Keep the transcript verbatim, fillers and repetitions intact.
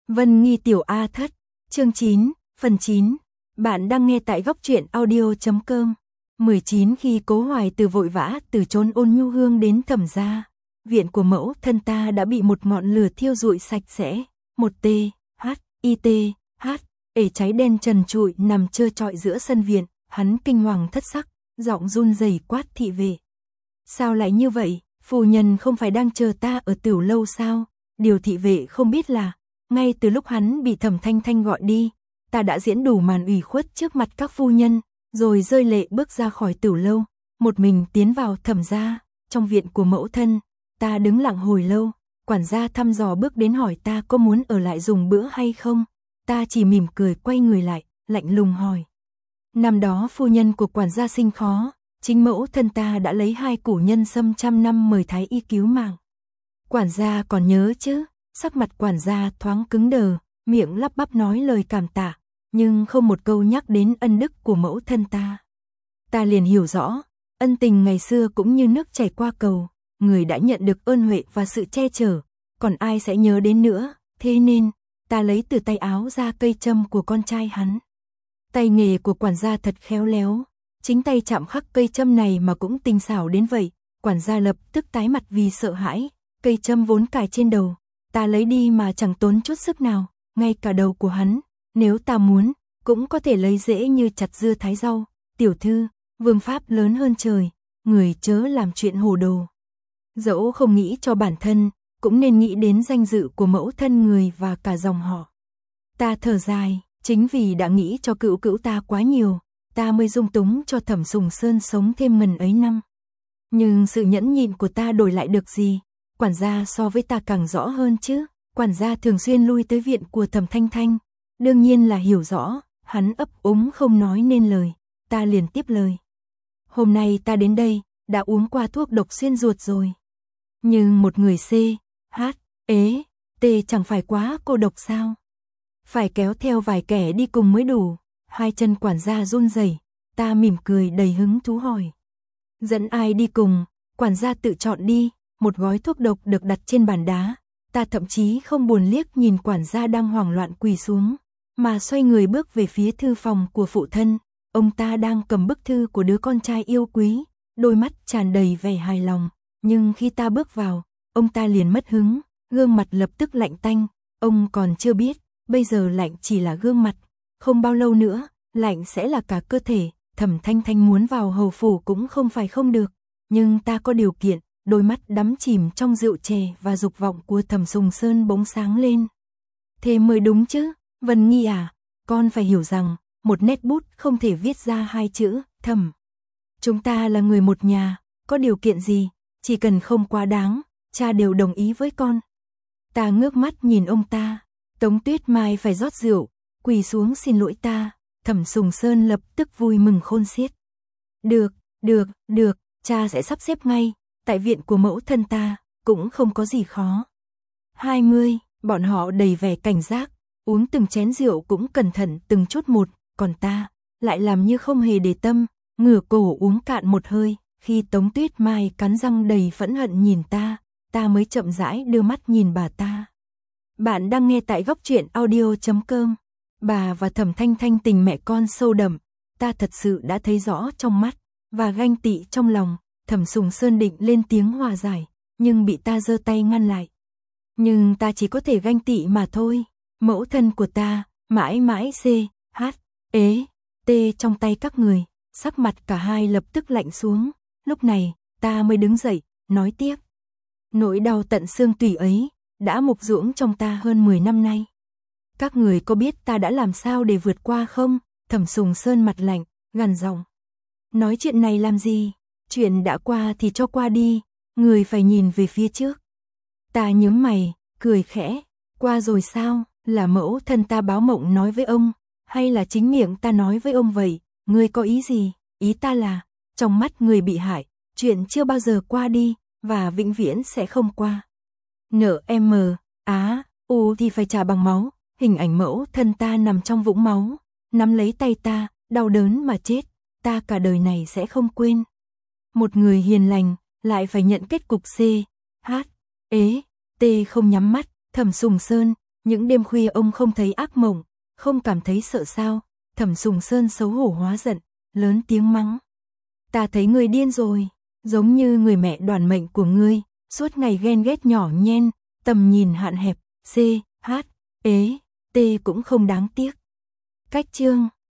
Vân Nghi Tiểu A Thất, chương chín, phần chín. Bạn đang nghe tại góc truyện audio chấm com. mười chín Khi Cố Hoài Từ vội vã từ chốn Ôn Nhu Hương đến Thẩm gia, viện của mẫu thân ta đã bị một ngọn lửa thiêu rụi sạch sẽ. Một T, H, I T, H, ể cháy đen trần trụi nằm trơ trọi giữa sân viện, hắn kinh hoàng thất sắc, giọng run rẩy quát thị vệ. Sao lại như vậy, phu nhân không phải đang chờ ta ở tiểu lâu sao? Điều thị vệ không biết là, ngay từ lúc hắn bị Thẩm Thanh Thanh gọi đi, ta đã diễn đủ màn ủy khuất trước mặt các phu nhân, rồi rơi lệ bước ra khỏi tiểu lâu, một mình tiến vào Thẩm gia. Trong viện của mẫu thân, ta đứng lặng hồi lâu, quản gia thăm dò bước đến hỏi ta có muốn ở lại dùng bữa hay không. Ta chỉ mỉm cười quay người lại, lạnh lùng hỏi. Năm đó phu nhân của quản gia sinh khó, chính mẫu thân ta đã lấy hai củ nhân sâm trăm năm mời thái y cứu mạng. Quản gia còn nhớ chứ? Sắc mặt quản gia thoáng cứng đờ, miệng lắp bắp nói lời cảm tạ, nhưng không một câu nhắc đến ân đức của mẫu thân ta. Ta liền hiểu rõ, ân tình ngày xưa cũng như nước chảy qua cầu, người đã nhận được ơn huệ và sự che chở, còn ai sẽ nhớ đến nữa, thế nên, ta lấy từ tay áo ra cây châm của con trai hắn. Tay nghề của quản gia thật khéo léo, chính tay chạm khắc cây châm này mà cũng tinh xảo đến vậy, quản gia lập tức tái mặt vì sợ hãi, cây châm vốn cài trên đầu. Ta lấy đi mà chẳng tốn chút sức nào, ngay cả đầu của hắn, nếu ta muốn, cũng có thể lấy dễ như chặt dưa thái rau. Tiểu thư, vương pháp lớn hơn trời, người chớ làm chuyện hồ đồ. Dẫu không nghĩ cho bản thân, cũng nên nghĩ đến danh dự của mẫu thân người và cả dòng họ. Ta thở dài, chính vì đã nghĩ cho cữu cữu ta quá nhiều, ta mới dung túng cho Thẩm Sùng Sơn sống thêm ngần ấy năm. Nhưng sự nhẫn nhịn của ta đổi lại được gì? Quản gia so với ta càng rõ hơn chứ, quản gia thường xuyên lui tới viện của Thẩm Thanh Thanh, đương nhiên là hiểu rõ, hắn ấp úng không nói nên lời, ta liền tiếp lời. Hôm nay ta đến đây, đã uống qua thuốc độc xuyên ruột rồi. Nhưng một người C, H, ế, T chẳng phải quá cô độc sao? Phải kéo theo vài kẻ đi cùng mới đủ. Hai chân quản gia run rẩy, ta mỉm cười đầy hứng thú hỏi. Dẫn ai đi cùng? Quản gia tự chọn đi. Một gói thuốc độc được đặt trên bàn đá, ta thậm chí không buồn liếc nhìn quản gia đang hoảng loạn quỳ xuống, mà xoay người bước về phía thư phòng của phụ thân. Ông ta đang cầm bức thư của đứa con trai yêu quý, đôi mắt tràn đầy vẻ hài lòng, nhưng khi ta bước vào, ông ta liền mất hứng, gương mặt lập tức lạnh tanh. Ông còn chưa biết, bây giờ lạnh chỉ là gương mặt, không bao lâu nữa, lạnh sẽ là cả cơ thể. Thẩm Thanh Thanh muốn vào hầu phủ cũng không phải không được, nhưng ta có điều kiện. Đôi mắt đắm chìm trong rượu chè và dục vọng của Thẩm Sùng Sơn bỗng sáng lên. Thế mới đúng chứ, Vân Nghi à, con phải hiểu rằng, một nét bút không thể viết ra hai chữ, Thẩm. Chúng ta là người một nhà, có điều kiện gì, chỉ cần không quá đáng, cha đều đồng ý với con. Ta ngước mắt nhìn ông ta, Tống Tuyết Mai phải rót rượu, quỳ xuống xin lỗi ta, Thẩm Sùng Sơn lập tức vui mừng khôn xiết. Được, được, được, cha sẽ sắp xếp ngay. Tại viện của mẫu thân ta, cũng không có gì khó. hai mươi, bọn họ đầy vẻ cảnh giác, uống từng chén rượu cũng cẩn thận từng chút một, còn ta, lại làm như không hề để tâm, ngửa cổ uống cạn một hơi, khi Tống Tuyết Mai cắn răng đầy phẫn hận nhìn ta, ta mới chậm rãi đưa mắt nhìn bà ta. Bạn đang nghe tại góc truyện audio chấm com, bà và Thẩm Thanh Thanh tình mẹ con sâu đậm, ta thật sự đã thấy rõ trong mắt, và ganh tị trong lòng. Thẩm Sùng Sơn định lên tiếng hòa giải, nhưng bị ta giơ tay ngăn lại. Nhưng ta chỉ có thể ganh tị mà thôi, mẫu thân của ta, mãi mãi C, H, ế, T trong tay các người, sắc mặt cả hai lập tức lạnh xuống, lúc này, ta mới đứng dậy, nói tiếp. Nỗi đau tận xương tủy ấy, đã mục ruỗng trong ta hơn mười năm nay. Các người có biết ta đã làm sao để vượt qua không? Thẩm Sùng Sơn mặt lạnh, gằn giọng. Nói chuyện này làm gì? Chuyện đã qua thì cho qua đi, người phải nhìn về phía trước. Ta nhướng mày, cười khẽ, qua rồi sao, là mẫu thân ta báo mộng nói với ông, hay là chính miệng ta nói với ông vậy, ngươi có ý gì? Ý ta là, trong mắt người bị hại, chuyện chưa bao giờ qua đi, và vĩnh viễn sẽ không qua. Nợ M, á, U thì phải trả bằng máu, hình ảnh mẫu thân ta nằm trong vũng máu, nắm lấy tay ta, đau đớn mà chết, ta cả đời này sẽ không quên. Một người hiền lành, lại phải nhận kết cục C, H, ế, T không nhắm mắt, Thẩm Sùng Sơn, Những đêm khuya ông không thấy ác mộng, không cảm thấy sợ sao? Thẩm Sùng Sơn xấu hổ hóa giận, lớn tiếng mắng. Ta thấy ngươi điên rồi, giống như người mẹ đoản mệnh của ngươi, suốt ngày ghen ghét nhỏ nhen, tầm nhìn hạn hẹp, C, H, ế, T cũng không đáng tiếc. Cách chương